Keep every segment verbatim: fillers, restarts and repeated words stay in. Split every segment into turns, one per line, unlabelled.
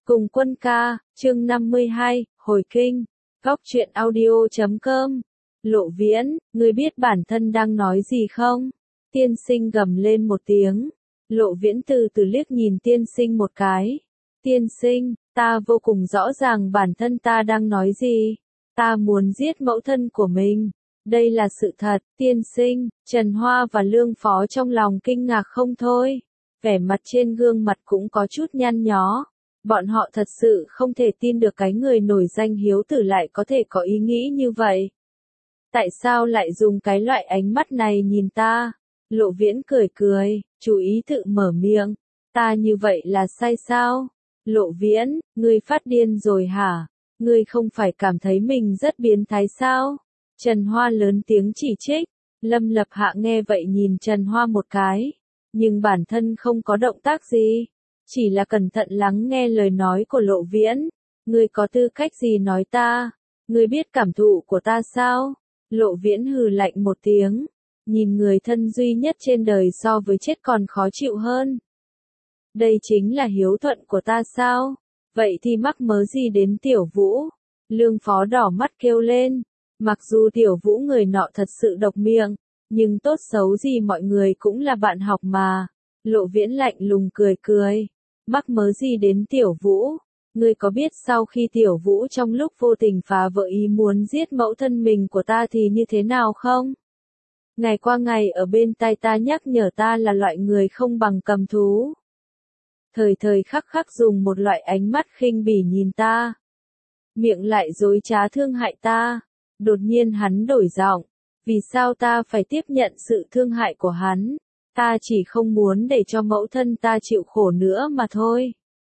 Cùng Quân ca, chương năm mươi hai, hồi kinh, góc truyện audio chấm com. Lộ Viễn, ngươi biết bản thân đang nói gì không? Tiên sinh gầm lên một tiếng. Lộ Viễn từ từ liếc nhìn tiên sinh một cái. Tiên sinh, ta vô cùng rõ ràng bản thân ta đang nói gì. Ta muốn giết mẫu thân của mình. Đây là sự thật, tiên sinh. Trần Hoa và Lương Phó trong lòng kinh ngạc không thôi. Vẻ mặt trên gương mặt cũng có chút nhăn nhó. Bọn họ thật sự không thể tin được cái người nổi danh hiếu tử lại có thể có ý nghĩ như vậy. Tại sao lại dùng cái loại ánh mắt này nhìn ta? Lộ Viễn cười cười, chú ý tự mở miệng. Ta như vậy là sai sao? Lộ Viễn, ngươi phát điên rồi hả? Ngươi không phải cảm thấy mình rất biến thái sao? Trần Hoa lớn tiếng chỉ trích. Lâm Lập Hạ nghe vậy nhìn Trần Hoa một cái. Nhưng bản thân không có động tác gì. Chỉ là cẩn thận lắng nghe lời nói của Lộ Viễn. Ngươi có tư cách gì nói ta? Ngươi biết cảm thụ của ta sao? Lộ Viễn hừ lạnh một tiếng. Nhìn người thân duy nhất trên đời so với chết còn khó chịu hơn. Đây chính là hiếu thuận của ta sao? Vậy thì mắc mớ gì đến Tiểu Vũ? Lương Phó đỏ mắt kêu lên. Mặc dù Tiểu Vũ người nọ thật sự độc miệng, nhưng tốt xấu gì mọi người cũng là bạn học mà. Lộ Viễn lạnh lùng cười cười. Mắc mớ gì đến Tiểu Vũ? Ngươi có biết sau khi Tiểu Vũ trong lúc vô tình phá vỡ ý muốn giết mẫu thân mình của ta thì như thế nào không? Ngày qua ngày ở bên tai ta nhắc nhở ta là loại người không bằng cầm thú. Thời thời khắc khắc dùng một loại ánh mắt khinh bỉ nhìn ta. Miệng lại dối trá thương hại ta. Đột nhiên hắn đổi giọng. Vì sao ta phải tiếp nhận sự thương hại của hắn? Ta chỉ không muốn để cho mẫu thân ta chịu khổ nữa mà thôi.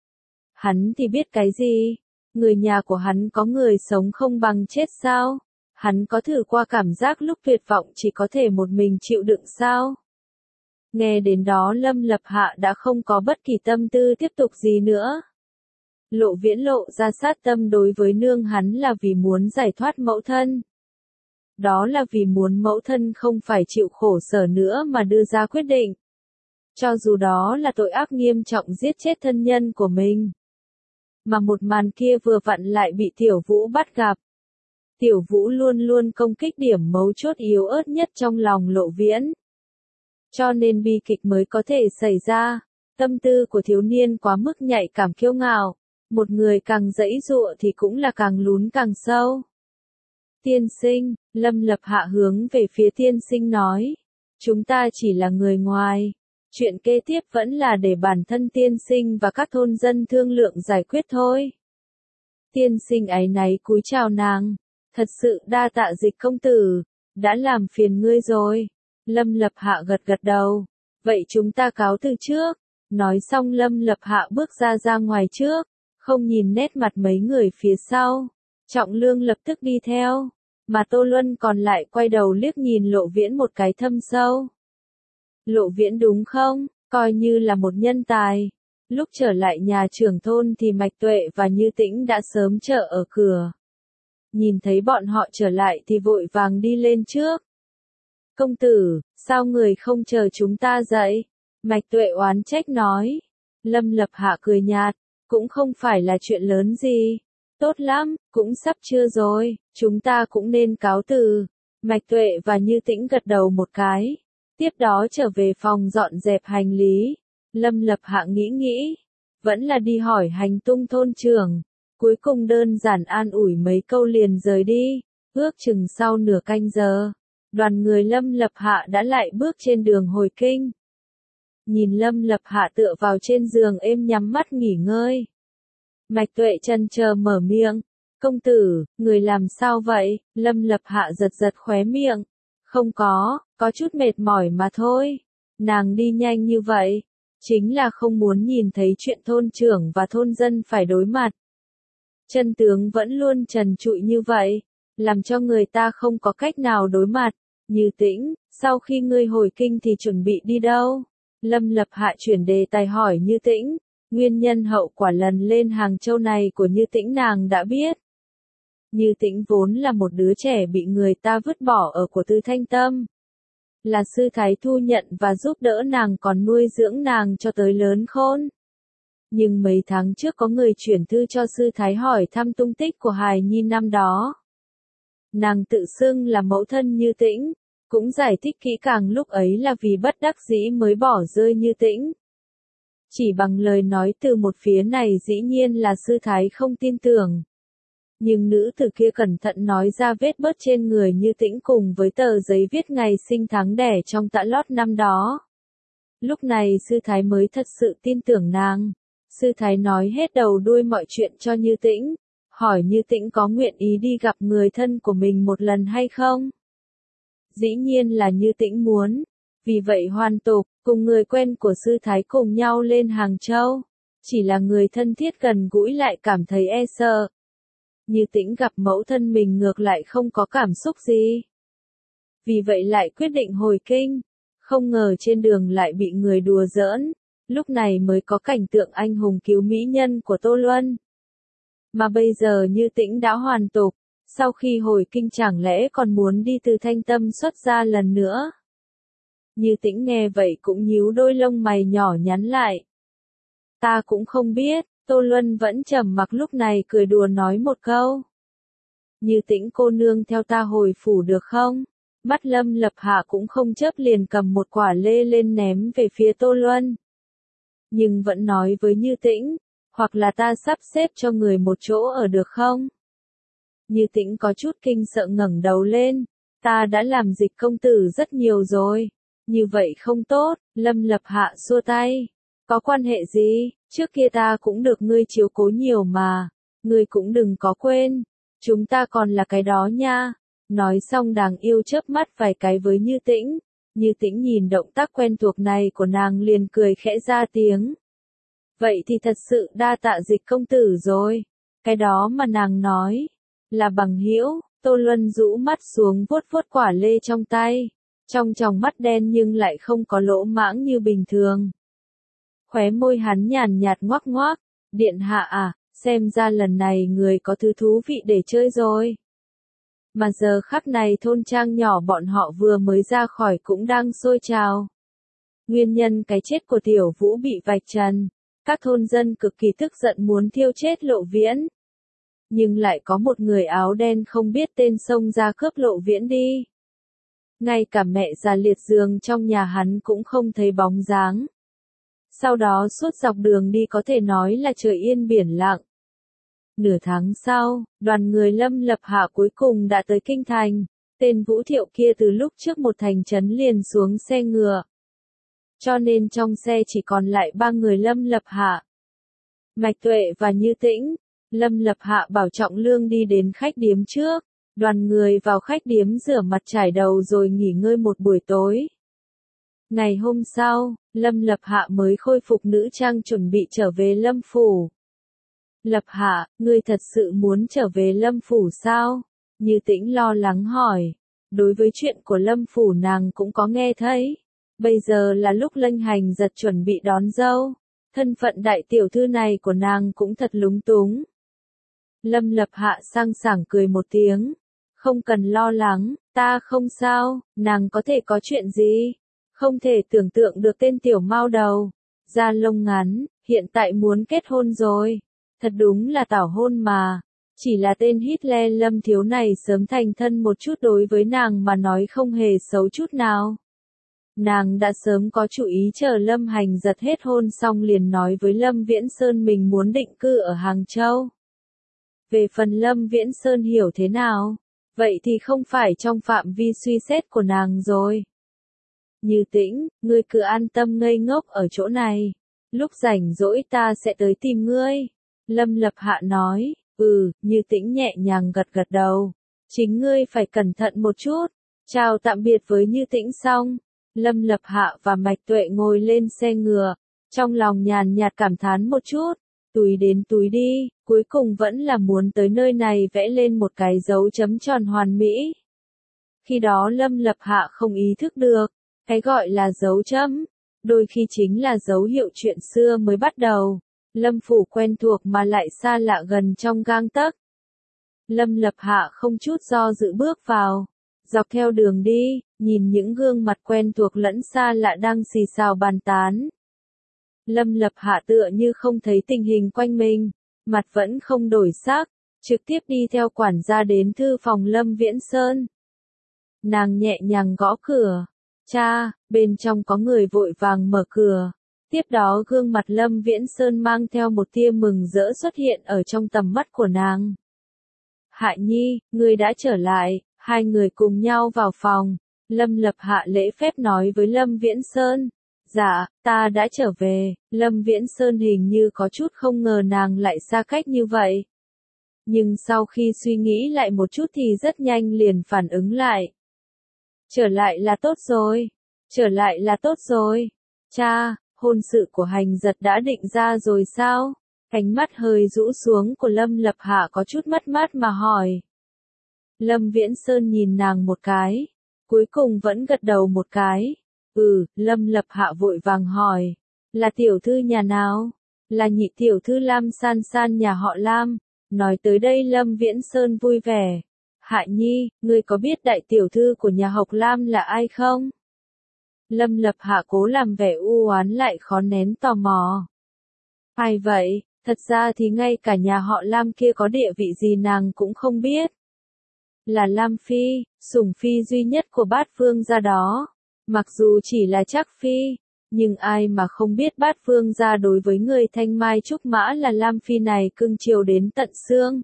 Hắn thì biết cái gì? Người nhà của hắn có người sống không bằng chết sao? Hắn có thử qua cảm giác lúc tuyệt vọng chỉ có thể một mình chịu đựng sao? Nghe đến đó Lâm Lập Hạ đã không có bất kỳ tâm tư tiếp tục gì nữa. Lộ Viễn lộ ra sát tâm đối với nương hắn là vì muốn giải thoát mẫu thân. Đó là vì muốn mẫu thân không phải chịu khổ sở nữa mà đưa ra quyết định. Cho dù đó là tội ác nghiêm trọng giết chết thân nhân của mình. Mà một màn kia vừa vặn lại bị Tiểu Vũ bắt gặp. Tiểu Vũ luôn luôn công kích điểm mấu chốt yếu ớt nhất trong lòng Lộ Viễn. Cho nên bi kịch mới có thể xảy ra. Tâm tư của thiếu niên quá mức nhạy cảm kiêu ngạo. Một người càng giãy giụa thì cũng là càng lún càng sâu. Tiên sinh, Lâm Lập Hạ hướng về phía tiên sinh nói. Chúng ta chỉ là người ngoài. Chuyện kế tiếp vẫn là để bản thân tiên sinh và các thôn dân thương lượng giải quyết thôi. Tiên sinh áy náy cúi chào nàng. Thật sự đa tạ Dịch công tử. Đã làm phiền ngươi rồi. Lâm Lập Hạ gật gật đầu. Vậy chúng ta cáo từ trước. Nói xong Lâm Lập Hạ bước ra ra ngoài trước. Không nhìn nét mặt mấy người phía sau. Trọng Lương lập tức đi theo. Mà Tô Luân còn lại quay đầu liếc nhìn Lộ Viễn một cái thâm sâu. Lộ Viễn đúng không? Coi như là một nhân tài. Lúc trở lại nhà trưởng thôn thì Mạch Tuệ và Như Tĩnh đã sớm chờ ở cửa. Nhìn thấy bọn họ trở lại thì vội vàng đi lên trước. Công tử, sao người không chờ chúng ta dậy? Mạch Tuệ oán trách nói. Lâm Lập Hạ cười nhạt, cũng không phải là chuyện lớn gì. Tốt lắm, cũng sắp trưa rồi, chúng ta cũng nên cáo từ. Mạch Tuệ và Như Tĩnh gật đầu một cái. Tiếp đó trở về phòng dọn dẹp hành lý. Lâm Lập Hạ nghĩ nghĩ. Vẫn là đi hỏi hành tung thôn trưởng. Cuối cùng đơn giản an ủi mấy câu liền rời đi. Ước chừng sau nửa canh giờ. Đoàn người Lâm Lập Hạ đã lại bước trên đường hồi kinh. Nhìn Lâm Lập Hạ tựa vào trên giường êm nhắm mắt nghỉ ngơi. Mạch Tuệ chần chờ mở miệng. Công tử, người làm sao vậy? Lâm Lập Hạ giật giật khóe miệng. Không có, có chút mệt mỏi mà thôi. Nàng đi nhanh như vậy. Chính là không muốn nhìn thấy chuyện thôn trưởng và thôn dân phải đối mặt. Chân tướng vẫn luôn trần trụi như vậy. Làm cho người ta không có cách nào đối mặt. Như Tĩnh, sau khi ngươi hồi kinh thì chuẩn bị đi đâu? Lâm Lập Hạ chuyển đề tài hỏi Như Tĩnh. Nguyên nhân hậu quả lần lên Hàng Châu này của Như Tĩnh nàng đã biết. Như Tĩnh vốn là một đứa trẻ bị người ta vứt bỏ ở của Tư Thanh Tâm. Là sư thái thu nhận và giúp đỡ nàng còn nuôi dưỡng nàng cho tới lớn khôn. Nhưng mấy tháng trước có người chuyển thư cho sư thái hỏi thăm tung tích của hài nhi năm đó. Nàng tự xưng là mẫu thân Như Tĩnh, cũng giải thích kỹ càng lúc ấy là vì bất đắc dĩ mới bỏ rơi Như Tĩnh. Chỉ bằng lời nói từ một phía này dĩ nhiên là sư thái không tin tưởng. Nhưng nữ tử kia cẩn thận nói ra vết bớt trên người Như Tĩnh cùng với tờ giấy viết ngày sinh tháng đẻ trong tã lót năm đó. Lúc này sư thái mới thật sự tin tưởng nàng. Sư thái nói hết đầu đuôi mọi chuyện cho Như Tĩnh, hỏi Như Tĩnh có nguyện ý đi gặp người thân của mình một lần hay không. Dĩ nhiên là Như Tĩnh muốn, vì vậy Hoàn Tục cùng người quen của sư thái cùng nhau lên Hàng Châu. Chỉ là người thân thiết gần gũi lại cảm thấy e sợ. Như Tĩnh gặp mẫu thân mình ngược lại không có cảm xúc gì. Vì vậy lại quyết định hồi kinh, không ngờ trên đường lại bị người đùa giỡn, lúc này mới có cảnh tượng anh hùng cứu mỹ nhân của Tô Luân. Mà bây giờ Như Tĩnh đã hoàn tục, sau khi hồi kinh chẳng lẽ còn muốn đi từ Thanh Tâm xuất ra lần nữa. Như Tĩnh nghe vậy cũng nhíu đôi lông mày nhỏ nhắn lại. Ta cũng không biết. Tô Luân vẫn trầm mặc lúc này cười đùa nói một câu. Như Tĩnh cô nương theo ta hồi phủ được không? Mắt Lâm Lập Hạ cũng không chớp liền cầm một quả lê lên ném về phía Tô Luân. Nhưng vẫn nói với Như Tĩnh, hoặc là ta sắp xếp cho người một chỗ ở được không? Như Tĩnh có chút kinh sợ ngẩng đầu lên, ta đã làm Dịch công tử rất nhiều rồi, như vậy không tốt. Lâm Lập Hạ xua tay. Có quan hệ gì, trước kia ta cũng được ngươi chiếu cố nhiều mà, ngươi cũng đừng có quên, chúng ta còn là cái đó nha. Nói xong Đàng Yêu chớp mắt vài cái với Như Tĩnh, Như Tĩnh nhìn động tác quen thuộc này của nàng liền cười khẽ ra tiếng. Vậy thì thật sự đa tạ Dịch công tử rồi, cái đó mà nàng nói, là bằng hữu. Tô Luân rũ mắt xuống vuốt vuốt quả lê trong tay, trong tròng mắt đen nhưng lại không có lỗ mãng như bình thường. Khóe môi hắn nhàn nhạt ngoác ngoác, điện hạ à, xem ra lần này người có thứ thú vị để chơi rồi. Mà giờ khắc này thôn trang nhỏ bọn họ vừa mới ra khỏi cũng đang sôi trào. Nguyên nhân cái chết của Tiểu Vũ bị vạch trần, các thôn dân cực kỳ tức giận muốn thiêu chết Lộ Viễn. Nhưng lại có một người áo đen không biết tên xông ra cướp Lộ Viễn đi. Ngay cả mẹ già liệt giường trong nhà hắn cũng không thấy bóng dáng. Sau đó suốt dọc đường đi có thể nói là trời yên biển lặng. Nửa tháng sau, đoàn người Lâm Lập Hạ cuối cùng đã tới Kinh Thành. Tên Vũ Thiệu kia từ lúc trước một thành trấn liền xuống xe ngựa. Cho nên trong xe chỉ còn lại ba người Lâm Lập Hạ, Mạch Tuệ và Như Tĩnh. Lâm Lập Hạ bảo Trọng Lương đi đến khách điếm trước. Đoàn người vào khách điếm rửa mặt trải đầu rồi nghỉ ngơi một buổi tối. Ngày hôm sau, Lâm Lập Hạ mới khôi phục nữ trang chuẩn bị trở về Lâm Phủ. Lập Hạ, ngươi thật sự muốn trở về Lâm Phủ sao? Như Tĩnh lo lắng hỏi. Đối với chuyện của Lâm Phủ nàng cũng có nghe thấy. Bây giờ là lúc Lênh Hành Giật chuẩn bị đón dâu. Thân phận đại tiểu thư này của nàng cũng thật lúng túng. Lâm Lập Hạ sang sảng cười một tiếng. Không cần lo lắng, ta không sao, nàng có thể có chuyện gì? Không thể tưởng tượng được tên tiểu mao đầu, da lông ngắn, hiện tại muốn kết hôn rồi. Thật đúng là tảo hôn mà. Chỉ là tên Hitler Lâm thiếu này sớm thành thân một chút đối với nàng mà nói không hề xấu chút nào. Nàng đã sớm có chủ ý chờ Lâm Hành Giật hết hôn xong liền nói với Lâm Viễn Sơn mình muốn định cư ở Hàng Châu. Về phần Lâm Viễn Sơn hiểu thế nào, vậy thì không phải trong phạm vi suy xét của nàng rồi. Như Tĩnh, ngươi cứ an tâm ngây ngốc ở chỗ này. Lúc rảnh rỗi ta sẽ tới tìm ngươi. Lâm Lập Hạ nói, ừ, Như Tĩnh nhẹ nhàng gật gật đầu. Chính ngươi phải cẩn thận một chút. Chào tạm biệt với Như Tĩnh xong. Lâm Lập Hạ và Mạch Tuệ ngồi lên xe ngựa. Trong lòng nhàn nhạt cảm thán một chút. Túi đến túi đi, cuối cùng vẫn là muốn tới nơi này vẽ lên một cái dấu chấm tròn hoàn mỹ. Khi đó Lâm Lập Hạ không ý thức được. Cái gọi là dấu chấm, đôi khi chính là dấu hiệu chuyện xưa mới bắt đầu. Lâm Phủ quen thuộc mà lại xa lạ gần trong gang tấc. Lâm Lập Hạ không chút do dự bước vào. Dọc theo đường đi, nhìn những gương mặt quen thuộc lẫn xa lạ đang xì xào bàn tán. Lâm Lập Hạ tựa như không thấy tình hình quanh mình, mặt vẫn không đổi sắc, trực tiếp đi theo quản gia đến thư phòng Lâm Viễn Sơn. Nàng nhẹ nhàng gõ cửa. Cha, bên trong có người vội vàng mở cửa. Tiếp đó gương mặt Lâm Viễn Sơn mang theo một tia mừng rỡ xuất hiện ở trong tầm mắt của nàng. Hạ Nhi, ngươi đã trở lại, hai người cùng nhau vào phòng. Lâm Lập Hạ lễ phép nói với Lâm Viễn Sơn. Dạ, ta đã trở về. Lâm Viễn Sơn hình như có chút không ngờ nàng lại xa cách như vậy. Nhưng sau khi suy nghĩ lại một chút thì rất nhanh liền phản ứng lại. Trở lại là tốt rồi. Trở lại là tốt rồi. Cha, hôn sự của Hành Giật đã định ra rồi sao? Ánh mắt hơi rũ xuống của Lâm Lập Hạ có chút mất mát mà hỏi. Lâm Viễn Sơn nhìn nàng một cái. Cuối cùng vẫn gật đầu một cái. Ừ, Lâm Lập Hạ vội vàng hỏi. Là tiểu thư nhà nào? Là nhị tiểu thư Lam San San nhà họ Lam. Nói tới đây Lâm Viễn Sơn vui vẻ. Hạ Nhi, ngươi có biết đại tiểu thư của nhà Hộc Lam là ai không? Lâm Lập Hạ cố làm vẻ u oán lại khó nén tò mò. Ai vậy? Thật ra thì ngay cả nhà họ Lam kia có địa vị gì nàng cũng không biết. Là Lam Phi, sủng phi duy nhất của Bát Vương gia đó. Mặc dù chỉ là Trác Phi, nhưng ai mà không biết Bát Vương gia đối với người thanh mai trúc mã là Lam Phi này cưng chiều đến tận xương.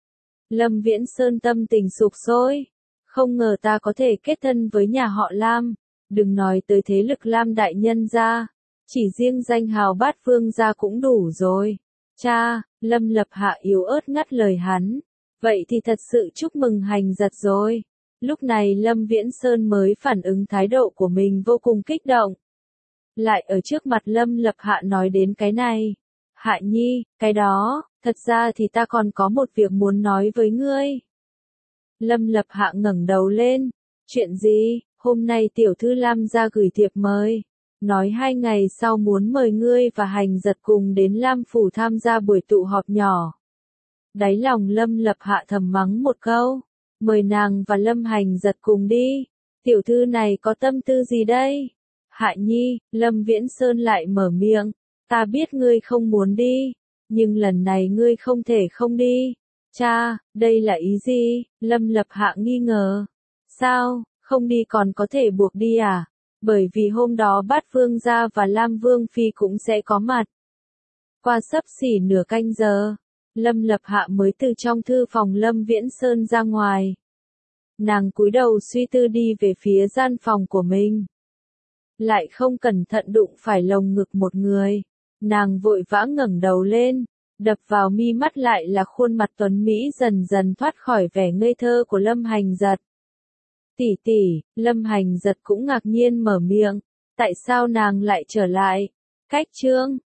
Lâm Viễn Sơn tâm tình sục sôi. Không ngờ ta có thể kết thân với nhà họ Lam. Đừng nói tới thế lực Lam đại nhân gia. Chỉ riêng danh hào Bát Vương gia cũng đủ rồi. Cha, Lâm Lập Hạ yếu ớt ngắt lời hắn. Vậy thì thật sự chúc mừng Hành Giật rồi. Lúc này Lâm Viễn Sơn mới phản ứng thái độ của mình vô cùng kích động. Lại ở trước mặt Lâm Lập Hạ nói đến cái này. Hạ Nhi, cái đó, thật ra thì ta còn có một việc muốn nói với ngươi. Lâm Lập Hạ ngẩng đầu lên. Chuyện gì? Hôm nay tiểu thư Lam gia gửi thiệp mời. Nói hai ngày sau muốn mời ngươi và Hành Giật cùng đến Lam Phủ tham gia buổi tụ họp nhỏ. Đáy lòng Lâm Lập Hạ thầm mắng một câu. Mời nàng và Lâm Hành Giật cùng đi. Tiểu thư này có tâm tư gì đây? Hạ Nhi, Lâm Viễn Sơn lại mở miệng. Ta biết ngươi không muốn đi. Nhưng lần này ngươi không thể không đi. Cha, đây là ý gì? Lâm Lập Hạ nghi ngờ. Sao, không đi còn có thể buộc đi à? Bởi vì hôm đó Bát Vương gia và Lam Vương Phi cũng sẽ có mặt. Qua sấp xỉ nửa canh giờ, Lâm Lập Hạ mới từ trong thư phòng Lâm Viễn Sơn ra ngoài. Nàng cúi đầu suy tư đi về phía gian phòng của mình. Lại không cẩn thận đụng phải lồng ngực một người. Nàng vội vã ngẩng đầu lên, đập vào mi mắt lại là khuôn mặt tuấn Mỹ dần dần thoát khỏi vẻ ngây thơ của Lâm Hành Giật. Tỷ tỷ, Lâm Hành Giật cũng ngạc nhiên mở miệng. Tại sao nàng lại trở lại? Cách chương